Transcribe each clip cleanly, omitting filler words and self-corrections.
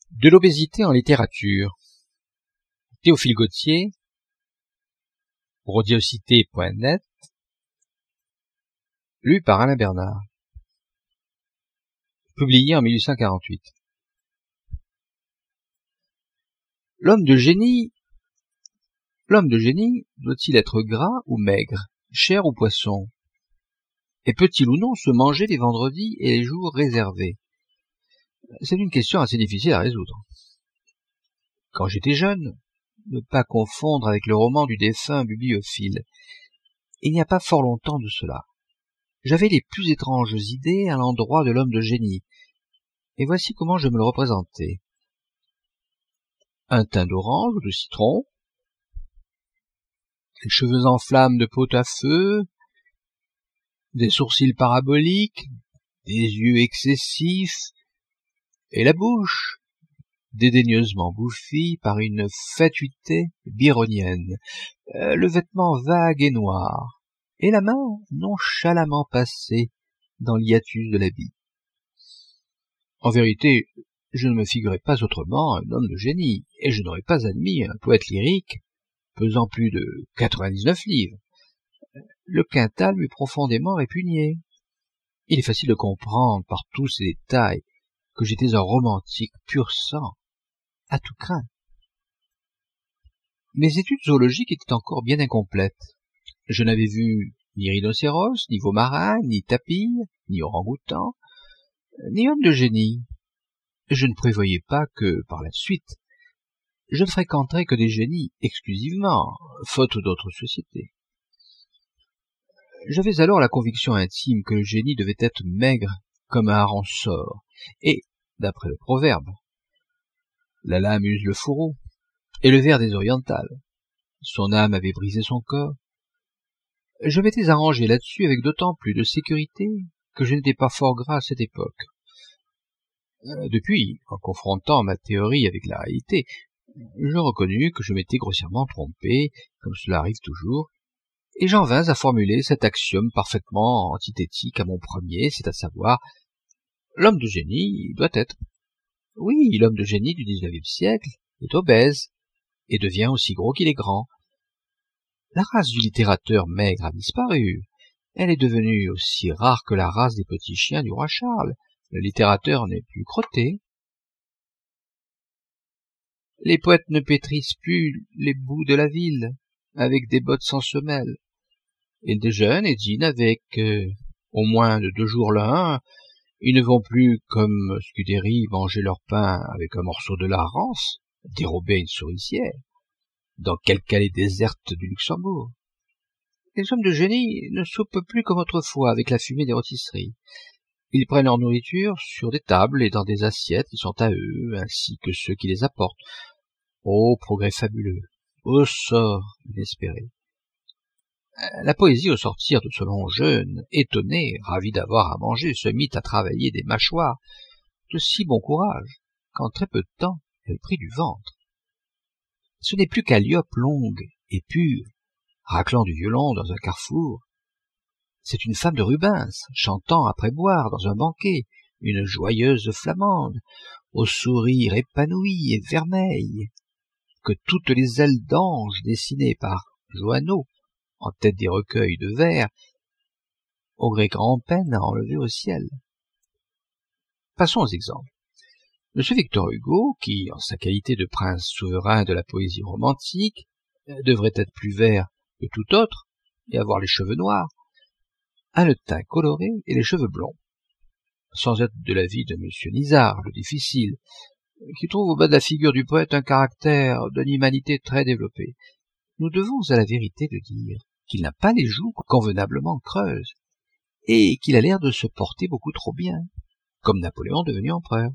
De l'obésité en littérature. Théophile Gautier, radiocité.net, lu par Alain Bernard. Publié en 1848. L'homme de génie doit-il être gras ou maigre, chair ou poisson? Et peut-il ou non se manger les vendredis et les jours réservés? C'est une question assez difficile à résoudre. Quand j'étais jeune, ne pas confondre avec le roman du défunt bibliophile, il n'y a pas fort longtemps de cela, j'avais les plus étranges idées à l'endroit de l'homme de génie, et voici comment je me le représentais. Un teint d'orange ou de citron, les cheveux en flammes de pot à feu, des sourcils paraboliques, des yeux excessifs, et la bouche dédaigneusement bouffie par une fatuité byronienne, le vêtement vague et noir, et la main nonchalamment passée dans l'hiatus de l'habit. En vérité, je ne me figurais pas autrement un homme de génie, et je n'aurais pas admis un poète lyrique pesant plus de 99 livres. Le quintal m'eût profondément répugné. Il est facile de comprendre par tous ces détails que j'étais un romantique pur sang, à tout craint. Mes études zoologiques étaient encore bien incomplètes. Je n'avais vu ni rhinocéros, ni veau-marin, ni tapir, ni orang-outan, ni homme de génie. Je ne prévoyais pas que, par la suite, je ne fréquenterais que des génies exclusivement, faute d'autres sociétés. J'avais alors la conviction intime que le génie devait être maigre comme un hareng sort, et, d'après le proverbe, la lame use le fourreau, et le ver des orientales. Son âme avait brisé son corps. Je m'étais arrangé là-dessus avec d'autant plus de sécurité que je n'étais pas fort gras à cette époque. Depuis, en confrontant ma théorie avec la réalité, je reconnus que je m'étais grossièrement trompé, comme cela arrive toujours, et j'en vins à formuler cet axiome parfaitement antithétique à mon premier, c'est à savoir, l'homme de génie doit être. Oui, l'homme de génie du XIXe siècle est obèse, et devient aussi gros qu'il est grand. La race du littérateur maigre a disparu. Elle est devenue aussi rare que la race des petits chiens du roi Charles. Le littérateur n'est plus crotté. Les poètes ne pétrissent plus les boues de la ville avec des bottes sans semelles. Ils déjeunent et dînent avec au moins de 2 jours l'un. Ils ne vont plus, comme Scudéry, manger leur pain avec un morceau de lard rance, dérobé à une souricière, dans quelque allée déserte du Luxembourg. Les hommes de génie ne soupent plus comme autrefois avec la fumée des rôtisseries. Ils prennent leur nourriture sur des tables et dans des assiettes qui sont à eux, ainsi que ceux qui les apportent. Ô progrès fabuleux! Ô sort inespéré! La poésie, au sortir de ce long jeûne, étonnée, ravie d'avoir à manger, se mit à travailler des mâchoires de si bon courage qu'en très peu de temps elle prit du ventre. Ce n'est plus Calliope longue et pure, raclant du violon dans un carrefour. C'est une femme de Rubens, chantant après boire dans un banquet, une joyeuse flamande, au sourire épanoui et vermeil, que toutes les ailes d'ange dessinées par Joanneau, en tête des recueils de vers, auraient grand-peine à enlever au ciel. Passons aux exemples. M. Victor Hugo, qui, en sa qualité de prince souverain de la poésie romantique, devrait être plus vert que tout autre et avoir les cheveux noirs, a le teint coloré et les cheveux blonds. Sans être de l'avis de M. Nisard, le difficile, qui trouve au bas de la figure du poète un caractère d'une humanité très développée, nous devons à la vérité de dire qu'il n'a pas les joues convenablement creuses, et qu'il a l'air de se porter beaucoup trop bien, comme Napoléon devenu empereur.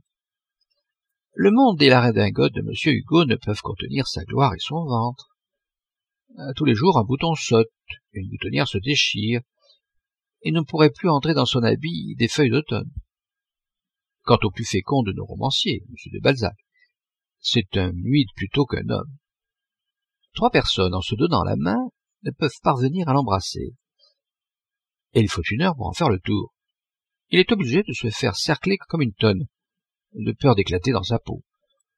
Le monde et la redingote de M. Hugo ne peuvent contenir sa gloire et son ventre. Tous les jours un bouton saute, une boutonnière se déchire, et ne pourrait plus entrer dans son habit des feuilles d'automne. Quant au plus fécond de nos romanciers, M. de Balzac, c'est un muide plutôt qu'un homme. 3 personnes, en se donnant la main, ne peuvent parvenir à l'embrasser. Et il faut 1 heure pour en faire le tour. Il est obligé de se faire cercler comme une tonne, de peur d'éclater dans sa peau.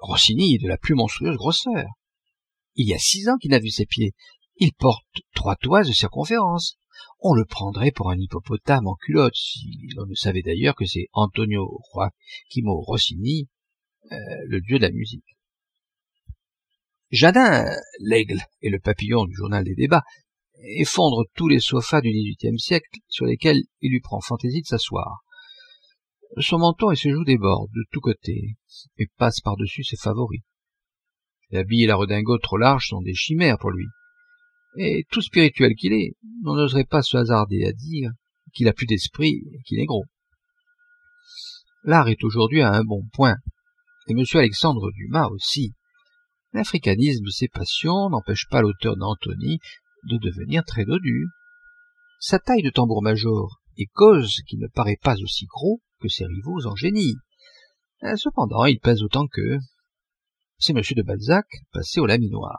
Rossini est de la plus monstrueuse grosseur. Il y a 6 ans qu'il n'a vu ses pieds. Il porte 3 toises de circonférence. On le prendrait pour un hippopotame en culotte, si l'on ne savait d'ailleurs que c'est Antonio Joachimo Rossini, le dieu de la musique. Jadin, l'aigle et le papillon du journal des débats, effondre tous les sofas du XVIIIe siècle sur lesquels il lui prend fantaisie de s'asseoir. Son menton et ses joues débordent de tous côtés et passent par-dessus ses favoris. L'habit et la redingote trop larges sont des chimères pour lui. Et tout spirituel qu'il est, on n'oserait pas se hasarder à dire qu'il a plus d'esprit et qu'il est gros. L'art est aujourd'hui à un bon point, et M. Alexandre Dumas aussi. L'africanisme de ses passions n'empêche pas l'auteur d'Antony de devenir très dodu. Sa taille de tambour-major est cause qu'il ne paraît pas aussi gros que ses rivaux en génie. Cependant, il pèse autant qu'eux. C'est M. de Balzac, passé au laminoir.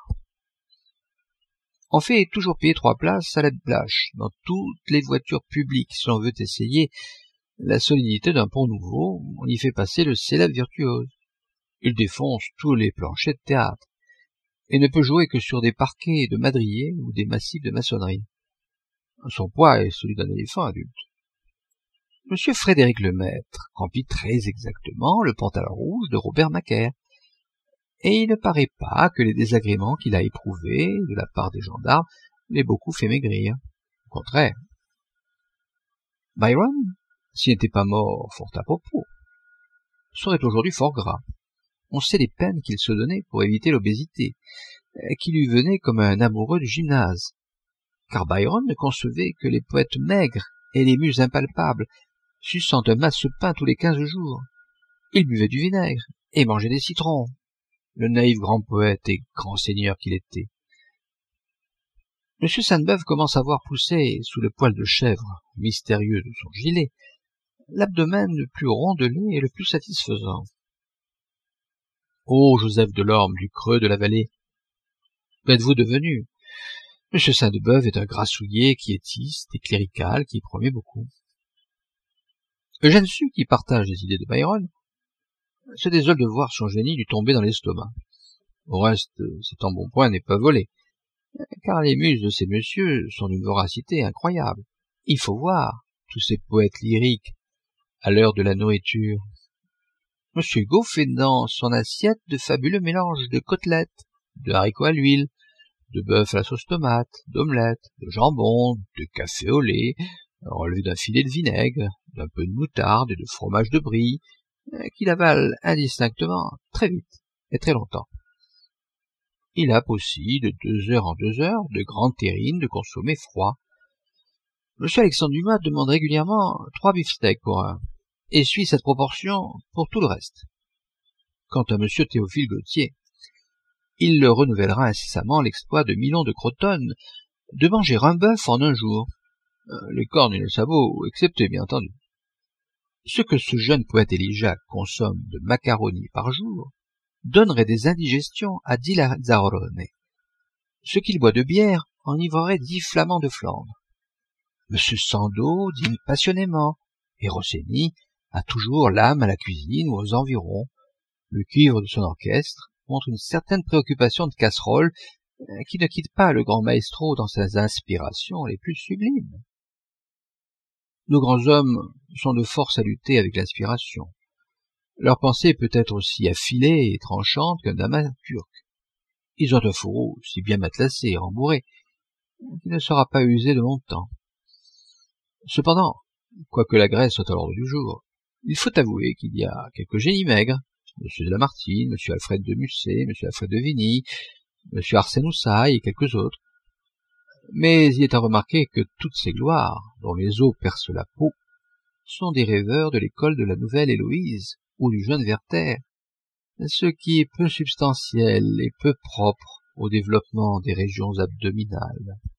On fait toujours payer 3 places à la lâche dans toutes les voitures publiques. Si l'on veut essayer la solidité d'un pont nouveau, on y fait passer le célèbre virtuose. Il défonce tous les planchers de théâtre et ne peut jouer que sur des parquets de madriers ou des massifs de maçonnerie. Son poids est celui d'un éléphant adulte. M. Frédéric Lemaître remplit très exactement le pantalon rouge de Robert Macaire, et il ne paraît pas que les désagréments qu'il a éprouvés de la part des gendarmes l'aient beaucoup fait maigrir. Au contraire. Byron, s'il n'était pas mort fort à propos, serait aujourd'hui fort gras. On sait les peines qu'il se donnait pour éviter l'obésité, qui lui venait comme un amoureux du gymnase. Car Byron ne concevait que les poètes maigres et les muses impalpables, suçant un masse-pain tous les 15 jours. Il buvait du vinaigre et mangeait des citrons. Le naïf grand poète et grand seigneur qu'il était. M. Sainte-Beuve commence à voir pousser, sous le poil de chèvre mystérieux de son gilet, l'abdomen le plus rondelé et le plus satisfaisant. Ô Joseph Delorme du creux de la vallée, qu'êtes-vous devenu? M. Sainte-Beuve est un grassouillet quiétiste et clérical qui promet beaucoup. Eugène Sue, qui partage les idées de Byron, se désole de voir son génie lui tomber dans l'estomac. Au reste, cet embonpoint n'est pas volé, car les muses de ces messieurs sont d'une voracité incroyable. Il faut voir tous ces poètes lyriques à l'heure de la nourriture. M. Hugo fait dans son assiette de fabuleux mélanges de côtelettes, de haricots à l'huile, de bœuf à la sauce tomate, d'omelettes, de jambon, de café au lait, relevé d'un filet de vinaigre, d'un peu de moutarde et de fromage de brie, qu'il avale indistinctement, très vite et très longtemps. Il a aussi, de 2 heures en 2 heures, de grandes terrines de consommer froid. M. Alexandre Dumas demande régulièrement 3 beefsteaks pour un, et suit cette proportion pour tout le reste. Quant à M. Théophile Gautier, il le renouvellera incessamment l'exploit de Milon de Crotone de manger un bœuf en un jour, les cornes et les sabots exceptés, bien entendu. Ce que ce jeune poète élygiaque consomme de macaroni par jour donnerait des indigestions à 10 Lazzarone. Ce qu'il boit de bière enivrerait 10 flamands de Flandre. M. Sandeau dîne passionnément, et Rossini a toujours l'âme à la cuisine ou aux environs. Le cuivre de son orchestre montre une certaine préoccupation de casserole qui ne quitte pas le grand maestro dans ses inspirations les plus sublimes. Nos grands hommes sont de force à lutter avec l'inspiration. Leur pensée peut être aussi affilée et tranchante qu'un damas turc. Ils ont un fourreau si bien matelassé et rembourré qu'il ne sera pas usé de longtemps. Cependant, quoique la Grèce soit à l'ordre du jour, il faut avouer qu'il y a quelques génies maigres, M. de Lamartine, M. Alfred de Musset, M. Alfred de Vigny, M. Arsène Houssaye et quelques autres. Mais il est à remarquer que toutes ces gloires, dont les os percent la peau, sont des rêveurs de l'école de la nouvelle Héloïse ou du jeune Werther, ce qui est peu substantiel et peu propre au développement des régions abdominales.